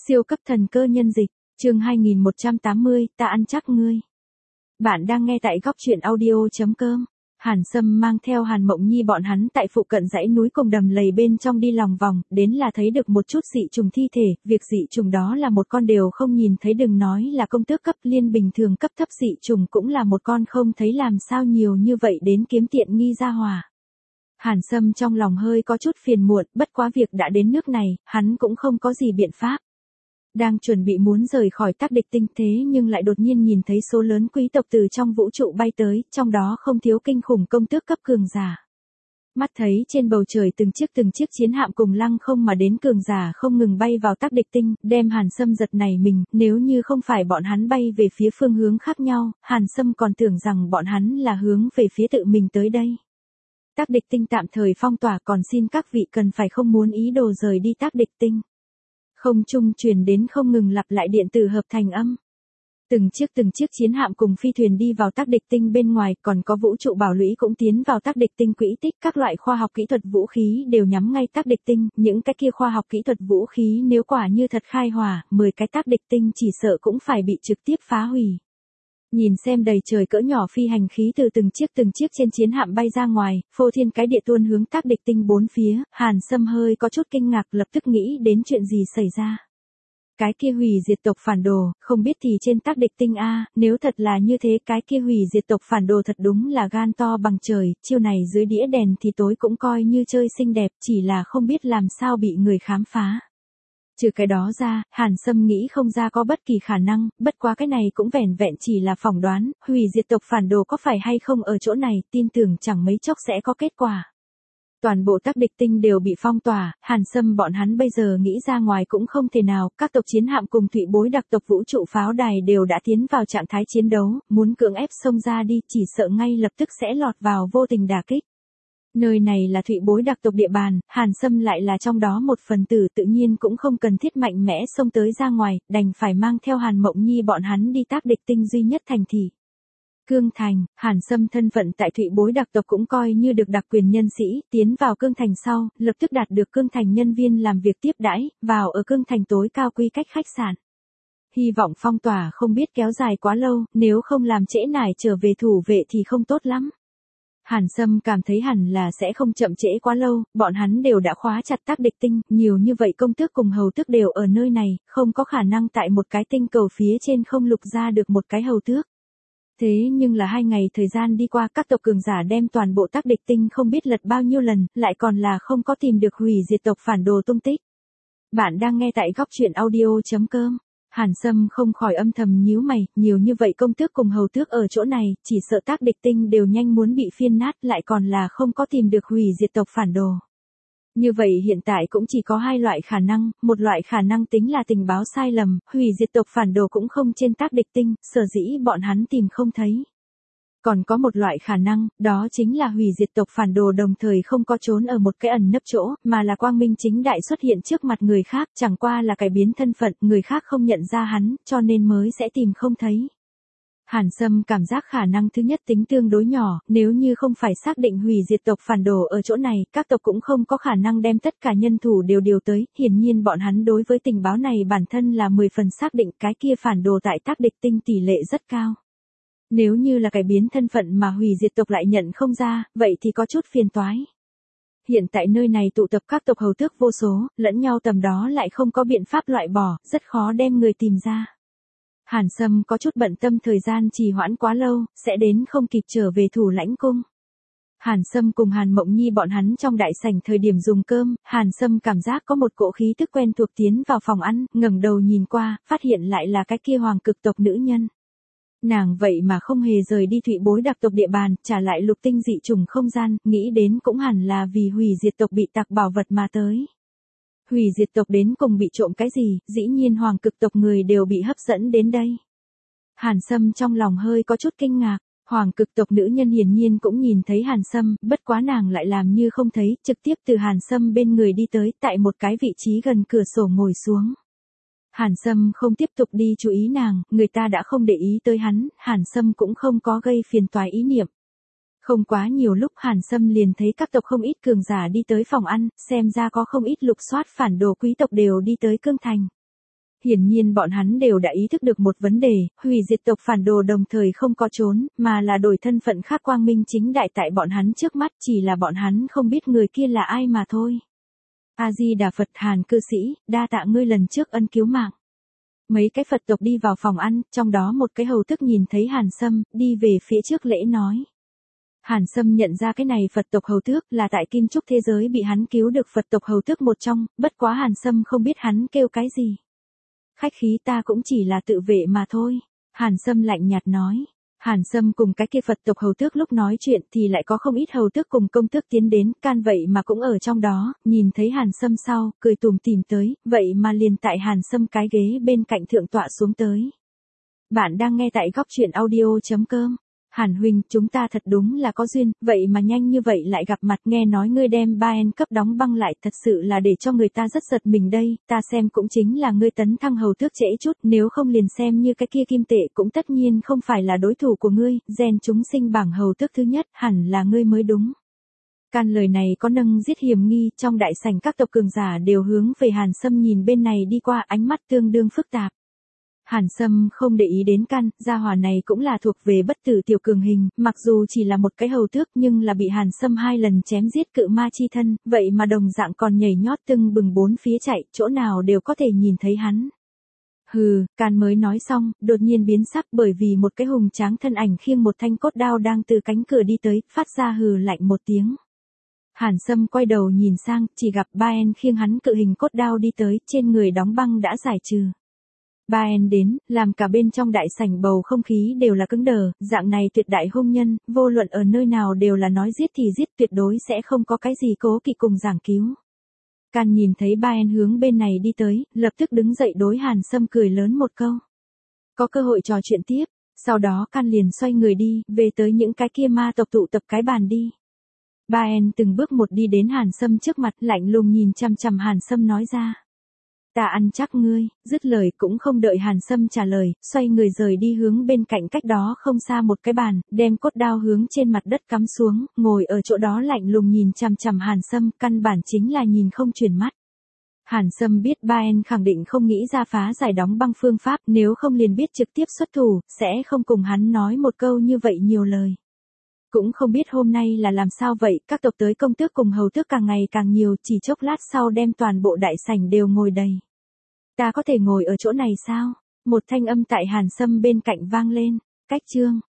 Siêu cấp thần cơ nhân dịch, chương 2180, ta ăn chắc ngươi. Bạn đang nghe tại góc truyện audio.com. Hàn Sâm mang theo Hàn Mộng Nhi bọn hắn tại phụ cận dãy núi cùng đầm lầy bên trong đi lòng vòng, đến là thấy được một chút dị trùng thi thể, việc dị trùng đó là một con đều không nhìn thấy, đừng nói là công tước cấp, liên bình thường cấp thấp dị trùng cũng là một con, không thấy làm sao nhiều như vậy đến kiếm tiện nghi ra hòa. Hàn Sâm trong lòng hơi có chút phiền muộn, bất quá việc đã đến nước này, hắn cũng không có gì biện pháp. Đang chuẩn bị muốn rời khỏi Tắc Địch Tinh, thế nhưng lại đột nhiên nhìn thấy số lớn quý tộc từ trong vũ trụ bay tới, trong đó không thiếu kinh khủng công tước cấp cường giả. Mắt thấy trên bầu trời từng chiếc chiến hạm cùng lăng không mà đến cường giả không ngừng bay vào Tắc Địch Tinh, đem Hàn Sâm giật nảy mình, nếu như không phải bọn hắn bay về phía phương hướng khác nhau, Hàn Sâm còn tưởng rằng bọn hắn là hướng về phía tự mình tới đây. Tắc Địch Tinh tạm thời phong tỏa, còn xin các vị cần phải không muốn ý đồ rời đi Tắc Địch Tinh. Không trung truyền đến không ngừng lặp lại điện tử hợp thành âm. Từng chiếc chiến hạm cùng phi thuyền đi vào Tắc Địch Tinh bên ngoài, còn có vũ trụ bảo lũy cũng tiến vào Tắc Địch Tinh quỹ tích, các loại khoa học kỹ thuật vũ khí đều nhắm ngay Tắc Địch Tinh, những cái kia khoa học kỹ thuật vũ khí nếu quả như thật khai hỏa, 10 cái Tắc Địch Tinh chỉ sợ cũng phải bị trực tiếp phá hủy. Nhìn xem đầy trời cỡ nhỏ phi hành khí từ từng chiếc trên chiến hạm bay ra ngoài, phô thiên cái địa tuôn hướng Tắc Địch Tinh bốn phía, Hàn Sâm hơi có chút kinh ngạc, lập tức nghĩ đến chuyện gì xảy ra. Cái kia hủy diệt tộc phản đồ, không biết thì trên Tắc Địch Tinh a, nếu thật là như thế, cái kia hủy diệt tộc phản đồ thật đúng là gan to bằng trời, chiêu này dưới đĩa đèn thì tối cũng coi như chơi xinh đẹp, chỉ là không biết làm sao bị người khám phá. Trừ cái đó ra, Hàn Sâm nghĩ không ra có bất kỳ khả năng, bất quá cái này cũng vẻn vẹn chỉ là phỏng đoán, hủy diệt tộc phản đồ có phải hay không ở chỗ này, tin tưởng chẳng mấy chốc sẽ có kết quả. Toàn bộ Tắc Địch Tinh đều bị phong tỏa, Hàn Sâm bọn hắn bây giờ nghĩ ra ngoài cũng không thể nào, các tộc chiến hạm cùng thủy bối đặc tộc vũ trụ pháo đài đều đã tiến vào trạng thái chiến đấu, muốn cưỡng ép xông ra đi, chỉ sợ ngay lập tức sẽ lọt vào vô tình đả kích. Nơi này là thụy bối đặc tộc địa bàn, Hàn Sâm lại là trong đó một phần tử, tự nhiên cũng không cần thiết mạnh mẽ xông tới ra ngoài, đành phải mang theo Hàn Mộng Nhi bọn hắn đi Tắc Địch Tinh duy nhất thành thị. Cương Thành, Hàn Sâm thân phận tại thụy bối đặc tộc cũng coi như được đặc quyền nhân sĩ, tiến vào Cương Thành sau, lập tức đạt được Cương Thành nhân viên làm việc tiếp đãi, vào ở Cương Thành tối cao quy cách khách sạn. Hy vọng phong tỏa không biết kéo dài quá lâu, nếu không làm trễ nải trở về thủ vệ thì không tốt lắm. Hàn Sâm cảm thấy hẳn là sẽ không chậm trễ quá lâu, bọn hắn đều đã khóa chặt Tắc Địch Tinh, nhiều như vậy công tước cùng hầu tước đều ở nơi này, không có khả năng tại một cái tinh cầu phía trên không lục ra được một cái hầu tước. Thế nhưng là 2 ngày thời gian đi qua, các tộc cường giả đem toàn bộ Tắc Địch Tinh không biết lật bao nhiêu lần, lại còn là không có tìm được hủy diệt tộc phản đồ tung tích. Bạn đang nghe tại góc truyện audio.com. Hàn Sâm không khỏi âm thầm nhíu mày, nhiều như vậy công tước cùng hầu tước ở chỗ này, chỉ sợ Tắc Địch Tinh đều nhanh muốn bị phiên nát, lại còn là không có tìm được hủy diệt tộc phản đồ. Như vậy hiện tại cũng chỉ có 2 loại khả năng, một loại khả năng tính là tình báo sai lầm, hủy diệt tộc phản đồ cũng không trên Tắc Địch Tinh, sở dĩ bọn hắn tìm không thấy. Còn có một loại khả năng, đó chính là hủy diệt tộc phản đồ đồng thời không có trốn ở một cái ẩn nấp chỗ, mà là quang minh chính đại xuất hiện trước mặt người khác, chẳng qua là cải biến thân phận, người khác không nhận ra hắn, cho nên mới sẽ tìm không thấy. Hàn Sâm cảm giác khả năng thứ nhất tính tương đối nhỏ, nếu như không phải xác định hủy diệt tộc phản đồ ở chỗ này, các tộc cũng không có khả năng đem tất cả nhân thủ đều điều tới, hiển nhiên bọn hắn đối với tình báo này bản thân là 10 phần xác định, cái kia phản đồ tại Tắc Địch Tinh tỷ lệ rất cao. Nếu như là cải biến thân phận mà hủy diệt tộc lại nhận không ra, vậy thì có chút phiền toái. Hiện tại nơi này tụ tập các tộc hầu tước vô số, lẫn nhau tầm đó lại không có biện pháp loại bỏ, rất khó đem người tìm ra. Hàn Sâm có chút bận tâm, thời gian trì hoãn quá lâu, sẽ đến không kịp trở về Thủ Lãnh Cung. Hàn Sâm cùng Hàn Mộng Nhi bọn hắn trong đại sảnh thời điểm dùng cơm, Hàn Sâm cảm giác có một cỗ khí tức quen thuộc tiến vào phòng ăn, ngẩng đầu nhìn qua, phát hiện lại là cái kia hoàng cực tộc nữ nhân. Nàng vậy mà không hề rời đi thụy bối đặc tộc địa bàn, trả lại lục tinh dị trùng không gian, nghĩ đến cũng hẳn là vì hủy diệt tộc bị tặc bảo vật mà tới. Hủy diệt tộc đến cùng bị trộm cái gì, dĩ nhiên hoàng cực tộc người đều bị hấp dẫn đến đây. Hàn Sâm trong lòng hơi có chút kinh ngạc, hoàng cực tộc nữ nhân hiển nhiên cũng nhìn thấy Hàn Sâm, bất quá nàng lại làm như không thấy, trực tiếp từ Hàn Sâm bên người đi tới, tại một cái vị trí gần cửa sổ ngồi xuống. Hàn Sâm không tiếp tục đi chú ý nàng, người ta đã không để ý tới hắn, Hàn Sâm cũng không có gây phiền toái ý niệm. Không quá nhiều lúc Hàn Sâm liền thấy các tộc không ít cường giả đi tới phòng ăn, xem ra có không ít lục soát phản đồ quý tộc đều đi tới Cương Thành. Hiển nhiên bọn hắn đều đã ý thức được một vấn đề, hủy diệt tộc phản đồ đồng thời không có trốn, mà là đổi thân phận khác quang minh chính đại tại bọn hắn trước mắt, chỉ là bọn hắn không biết người kia là ai mà thôi. A-di-đà Phật. Hàn cư sĩ, đa tạ ngươi lần trước ân cứu mạng. Mấy cái Phật tộc đi vào phòng ăn, trong đó một cái hầu tước nhìn thấy Hàn Sâm, đi về phía trước lễ nói. Hàn Sâm nhận ra cái này Phật tộc hầu tước là tại Kim Trúc thế giới bị hắn cứu được Phật tộc hầu tước một trong, bất quá Hàn Sâm không biết hắn kêu cái gì. Khách khí, ta cũng chỉ là tự vệ mà thôi. Hàn Sâm lạnh nhạt nói. Hàn Sâm cùng cái kia Phật tộc hầu tước lúc nói chuyện thì lại có không ít hầu tước cùng công tước tiến đến, can vậy mà cũng ở trong đó, nhìn thấy Hàn Sâm sau, cười tủm tỉm tới, vậy mà liền tại Hàn Sâm cái ghế bên cạnh thượng tọa xuống tới. Bạn đang nghe tại góc truyện audio.com. Hàn huynh, chúng ta thật đúng là có duyên, vậy mà nhanh như vậy lại gặp mặt, nghe nói ngươi đem Baen cấp đóng băng lại, thật sự là để cho người ta rất giật mình đây, ta xem cũng chính là ngươi tấn thăng hầu tước trễ chút, nếu không liền xem như cái kia kim tệ cũng tất nhiên không phải là đối thủ của ngươi, gen chúng sinh bảng hầu tước thứ nhất, hẳn là ngươi mới đúng. Can lời này có nâng giết hiểm nghi, trong đại sảnh các tộc cường giả đều hướng về Hàn Sâm nhìn bên này đi qua, ánh mắt tương đương phức tạp. Hàn Sâm không để ý đến Can, gia hỏa này cũng là thuộc về bất tử tiểu cường hình, mặc dù chỉ là một cái hầu tước nhưng là bị Hàn Sâm 2 lần chém giết cự ma chi thân, vậy mà đồng dạng còn nhảy nhót tưng bừng bốn phía chạy, chỗ nào đều có thể nhìn thấy hắn. Hừ, Can mới nói xong, đột nhiên biến sắc bởi vì một cái hùng tráng thân ảnh khiêng một thanh cốt đao đang từ cánh cửa đi tới, phát ra hừ lạnh một tiếng. Hàn Sâm quay đầu nhìn sang, chỉ gặp Baen khiêng hắn cự hình cốt đao đi tới, trên người đóng băng đã giải trừ. Baen đến, làm cả bên trong đại sảnh bầu không khí đều là cứng đờ, dạng này tuyệt đại hung nhân, vô luận ở nơi nào đều là nói giết thì giết, tuyệt đối sẽ không có cái gì cố kỵ cùng giảng cứu. Can nhìn thấy Baen hướng bên này đi tới, lập tức đứng dậy đối Hàn Sâm cười lớn một câu. Có cơ hội trò chuyện tiếp, sau đó Can liền xoay người đi, về tới những cái kia ma tộc tụ tập cái bàn đi. Baen từng bước một đi đến Hàn Sâm trước mặt, lạnh lùng nhìn chằm chằm Hàn Sâm nói ra. Ta ăn chắc ngươi, dứt lời cũng không đợi Hàn Sâm trả lời, xoay người rời đi hướng bên cạnh cách đó không xa một cái bàn, đem cốt đao hướng trên mặt đất cắm xuống, ngồi ở chỗ đó lạnh lùng nhìn chằm chằm Hàn Sâm, căn bản chính là nhìn không chuyển mắt. Hàn Sâm biết Baen khẳng định không nghĩ ra phá giải đóng băng phương pháp, nếu không liền biết trực tiếp xuất thủ, sẽ không cùng hắn nói một câu như vậy nhiều lời. Cũng không biết hôm nay là làm sao vậy, các tộc tới công tước cùng hầu tước càng ngày càng nhiều, chỉ chốc lát sau đem toàn bộ đại sảnh đều ngồi đầy. Ta có thể ngồi ở chỗ này sao? Một thanh âm tại Hàn Sâm bên cạnh vang lên. Cách chương.